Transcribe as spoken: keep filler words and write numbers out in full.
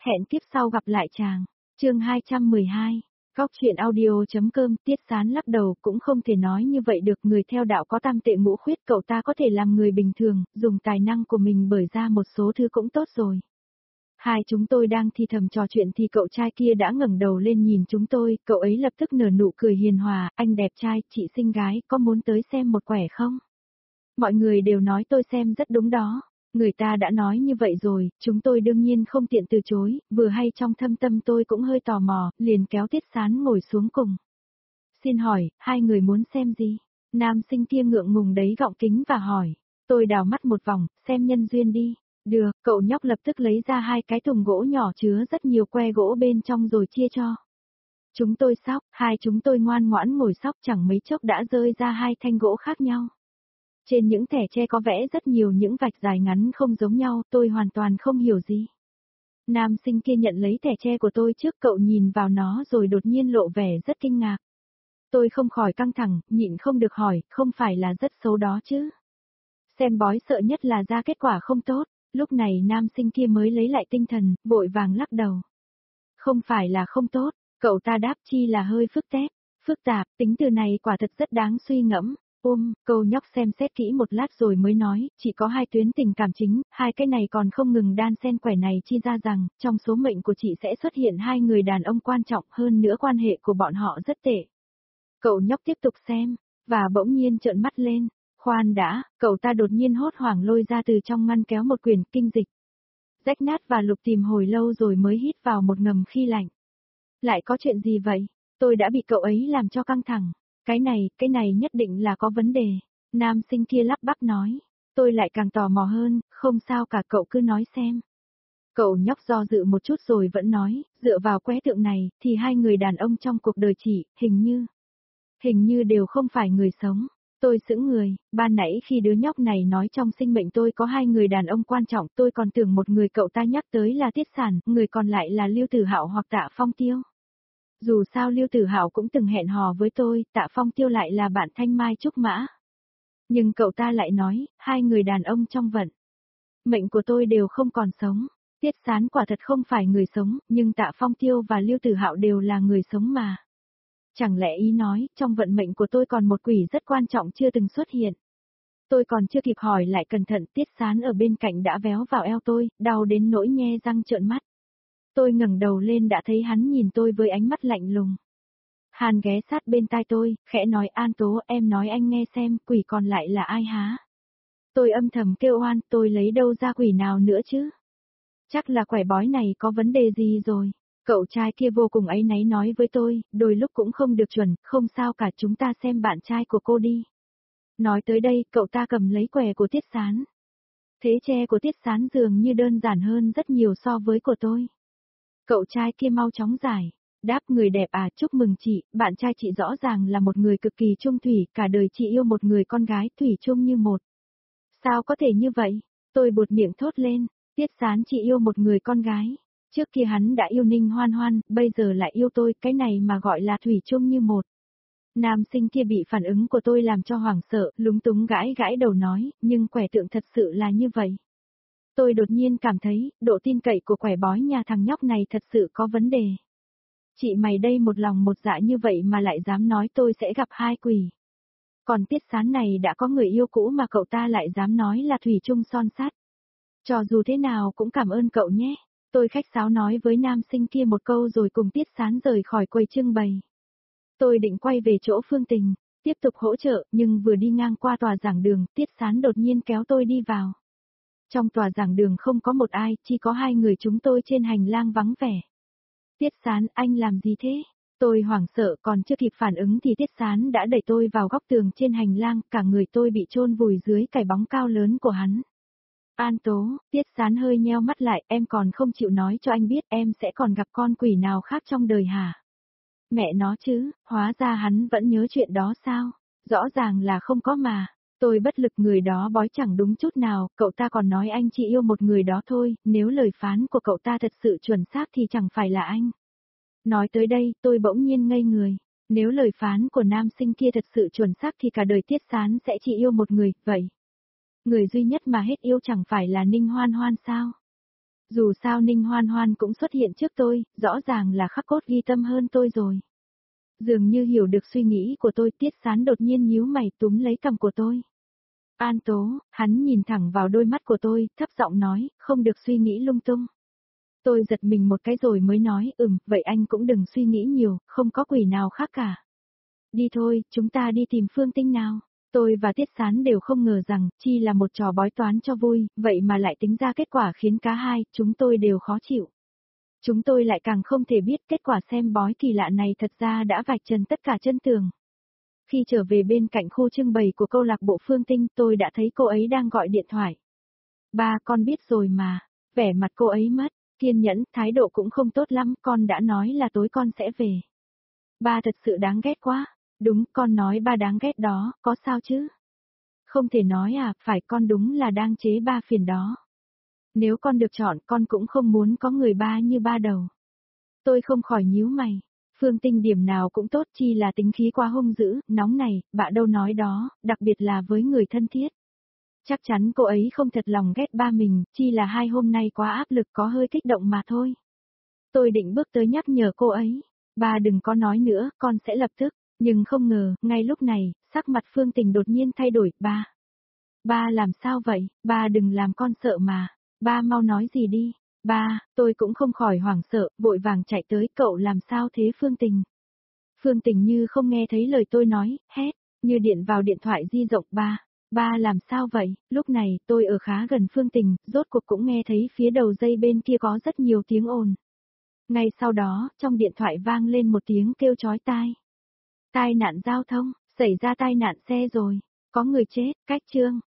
Hẹn kiếp sau gặp lại chàng. Chương hai trăm mười hai. Góc truyện audio.com. Tiết Sán lắc đầu, cũng không thể nói như vậy được, người theo đạo có tam tệ ngũ khuyết, cậu ta có thể làm người bình thường, dùng tài năng của mình bởi ra một số thứ cũng tốt rồi. Hai chúng tôi đang thì thầm trò chuyện thì cậu trai kia đã ngẩng đầu lên nhìn chúng tôi, cậu ấy lập tức nở nụ cười hiền hòa, anh đẹp trai, chị xinh gái, có muốn tới xem một quẻ không? Mọi người đều nói tôi xem rất đúng đó. Người ta đã nói như vậy rồi, chúng tôi đương nhiên không tiện từ chối, vừa hay trong thâm tâm tôi cũng hơi tò mò, liền kéo Tiết Sán ngồi xuống cùng. Xin hỏi, hai người muốn xem gì? Nam sinh kia ngượng ngùng đấy gọng kính và hỏi. Tôi đào mắt một vòng, xem nhân duyên đi. Được, cậu nhóc lập tức lấy ra hai cái thùng gỗ nhỏ chứa rất nhiều que gỗ bên trong rồi chia cho. Chúng tôi sóc, hai chúng tôi ngoan ngoãn ngồi sóc, chẳng mấy chốc đã rơi ra hai thanh gỗ khác nhau. Trên những thẻ tre có vẽ rất nhiều những vạch dài ngắn không giống nhau, tôi hoàn toàn không hiểu gì. Nam sinh kia nhận lấy thẻ tre của tôi trước, cậu nhìn vào nó rồi đột nhiên lộ vẻ rất kinh ngạc. Tôi không khỏi căng thẳng, nhịn không được hỏi, không phải là rất xấu đó chứ? Xem bói sợ nhất là ra kết quả không tốt, lúc này nam sinh kia mới lấy lại tinh thần, vội vàng lắc đầu. Không phải là không tốt, cậu ta đáp, chi là hơi phức tạp, phức tạp, tính từ này quả thật rất đáng suy ngẫm. Ôm, câu nhóc xem xét kỹ một lát rồi mới nói, chỉ có hai tuyến tình cảm chính, hai cái này còn không ngừng đan xen quẻ này chi ra rằng, trong số mệnh của chị sẽ xuất hiện hai người đàn ông quan trọng, hơn nữa quan hệ của bọn họ rất tệ. Cậu nhóc tiếp tục xem, và bỗng nhiên trợn mắt lên, khoan đã, cậu ta đột nhiên hốt hoảng lôi ra từ trong ngăn kéo một quyển kinh dịch. Rách nát và lục tìm hồi lâu rồi mới hít vào một ngầm khi lạnh. Lại có chuyện gì vậy? Tôi đã bị cậu ấy làm cho căng thẳng. Cái này, cái này nhất định là có vấn đề. Nam sinh kia lắp bắp nói. Tôi lại càng tò mò hơn, không sao cả, cậu cứ nói xem. Cậu nhóc do dự một chút rồi vẫn nói, dựa vào quẻ tượng này, thì hai người đàn ông trong cuộc đời chị, hình như, hình như đều không phải người sống. Tôi sững người, ban nãy khi đứa nhóc này nói trong sinh mệnh tôi có hai người đàn ông quan trọng, tôi còn tưởng một người cậu ta nhắc tới là Tiết Sản, người còn lại là Lưu Tử Hạo hoặc Tạ Phong Tiêu. Dù sao Lưu Tử Hạo cũng từng hẹn hò với tôi, Tạ Phong Tiêu lại là bạn Thanh Mai Trúc Mã. Nhưng cậu ta lại nói, hai người đàn ông trong vận mệnh của tôi đều không còn sống. Tiết Sán quả thật không phải người sống, nhưng Tạ Phong Tiêu và Lưu Tử Hạo đều là người sống mà. Chẳng lẽ ý nói, trong vận mệnh của tôi còn một quỷ rất quan trọng chưa từng xuất hiện. Tôi còn chưa kịp hỏi lại cẩn thận, Tiết Sán ở bên cạnh đã véo vào eo tôi, đau đến nỗi nhe răng trợn mắt. Tôi ngẩng đầu lên đã thấy hắn nhìn tôi với ánh mắt lạnh lùng. Hàn ghé sát bên tai tôi, khẽ nói, An Tố, em nói anh nghe xem, quỷ còn lại là ai há? Tôi âm thầm kêu oan, tôi lấy đâu ra quỷ nào nữa chứ? Chắc là quẻ bói này có vấn đề gì rồi. Cậu trai kia vô cùng áy náy nói với tôi, đôi lúc cũng không được chuẩn, không sao cả, chúng ta xem bạn trai của cô đi. Nói tới đây, cậu ta cầm lấy quẻ của Tiết Sán. Thế tre của Tiết Sán dường như đơn giản hơn rất nhiều so với của tôi. Cậu trai kia mau chóng giải. Đáp, người đẹp à, chúc mừng chị, bạn trai chị rõ ràng là một người cực kỳ trung thủy, cả đời chị yêu một người con gái thủy chung như một. Sao có thể như vậy? Tôi buột miệng thốt lên, Tiết Sán chị yêu một người con gái. Trước kia hắn đã yêu Ninh Hoan Hoan, bây giờ lại yêu tôi, cái này mà gọi là thủy chung như một. Nam sinh kia bị phản ứng của tôi làm cho hoảng sợ, lúng túng gãi gãi đầu nói, nhưng quẻ tượng thật sự là như vậy. Tôi đột nhiên cảm thấy, độ tin cậy của quẻ bói nhà thằng nhóc này thật sự có vấn đề. Chị mày đây một lòng một dạ như vậy mà lại dám nói tôi sẽ gặp hai quỷ. Còn Tiết Sán này đã có người yêu cũ mà cậu ta lại dám nói là thủy chung son sắt. Cho dù thế nào cũng cảm ơn cậu nhé. Tôi khách sáo nói với nam sinh kia một câu rồi cùng Tiết Sán rời khỏi quầy trưng bày. Tôi định quay về chỗ Phương Tình, tiếp tục hỗ trợ, nhưng vừa đi ngang qua tòa giảng đường, Tiết Sán đột nhiên kéo tôi đi vào. Trong tòa giảng đường không có một ai, chỉ có hai người chúng tôi trên hành lang vắng vẻ. Tiết Sán, anh làm gì thế? Tôi hoảng sợ, còn chưa kịp phản ứng thì Tiết Sán đã đẩy tôi vào góc tường trên hành lang, cả người tôi bị chôn vùi dưới cái bóng cao lớn của hắn. An Tố, Tiết Sán hơi nheo mắt lại, em còn không chịu nói cho anh biết em sẽ còn gặp con quỷ nào khác trong đời hả? Mẹ nó chứ, hóa ra hắn vẫn nhớ chuyện đó sao? Rõ ràng là không có mà. Tôi bất lực, người đó bói chẳng đúng chút nào, cậu ta còn nói anh chỉ yêu một người đó thôi, nếu lời phán của cậu ta thật sự chuẩn xác thì chẳng phải là anh. Nói tới đây, tôi bỗng nhiên ngây người. Nếu lời phán của nam sinh kia thật sự chuẩn xác thì cả đời Tiết Sán sẽ chỉ yêu một người, vậy. Người duy nhất mà hết yêu chẳng phải là Ninh Hoan Hoan sao? Dù sao Ninh Hoan Hoan cũng xuất hiện trước tôi, rõ ràng là khắc cốt ghi tâm hơn tôi rồi. Dường như hiểu được suy nghĩ của tôi, Tiết Sán đột nhiên nhíu mày túm lấy cằm của tôi. An Tố, hắn nhìn thẳng vào đôi mắt của tôi, thấp giọng nói, không được suy nghĩ lung tung. Tôi giật mình một cái rồi mới nói, ừm, vậy anh cũng đừng suy nghĩ nhiều, không có quỷ nào khác cả. Đi thôi, chúng ta đi tìm Phương Tinh nào. Tôi và Tiết Sán đều không ngờ rằng, chi là một trò bói toán cho vui, vậy mà lại tính ra kết quả khiến cả hai, chúng tôi đều khó chịu. Chúng tôi lại càng không thể biết kết quả xem bói kỳ lạ này thật ra đã vạch trần tất cả chân tường. Khi trở về bên cạnh khu trưng bày của câu lạc bộ Phương Tinh, tôi đã thấy cô ấy đang gọi điện thoại. Ba, con biết rồi mà. Vẻ mặt cô ấy mất kiên nhẫn, thái độ cũng không tốt lắm, con đã nói là tối con sẽ về. Ba thật sự đáng ghét quá. Đúng, con nói ba đáng ghét đó, có sao chứ? Không thể nói à, phải, con đúng là đang chế ba phiền đó. Nếu con được chọn, con cũng không muốn có người ba như ba đầu. Tôi không khỏi nhíu mày. Phương Tinh điểm nào cũng tốt, chi là tính khí quá hung dữ, nóng này, bạ đâu nói đó, đặc biệt là với người thân thiết. Chắc chắn cô ấy không thật lòng ghét ba mình, chi là hai hôm nay quá áp lực có hơi kích động mà thôi. Tôi định bước tới nhắc nhở cô ấy. Ba đừng có nói nữa, con sẽ lập tức. Nhưng không ngờ, ngay lúc này, sắc mặt Phương Tình đột nhiên thay đổi. Ba. Ba làm sao vậy? Ba đừng làm con sợ mà. Ba mau nói gì đi. Ba, tôi cũng không khỏi hoảng sợ, vội vàng chạy tới, cậu làm sao thế Phương Tình? Phương Tình như không nghe thấy lời tôi nói, hét, như điện vào điện thoại di động. Ba, ba làm sao vậy? Lúc này, tôi ở khá gần Phương Tình, rốt cuộc cũng nghe thấy phía đầu dây bên kia có rất nhiều tiếng ồn. Ngay sau đó, trong điện thoại vang lên một tiếng kêu chói tai. Tai nạn giao thông, xảy ra tai nạn xe rồi, có người chết, cách chương.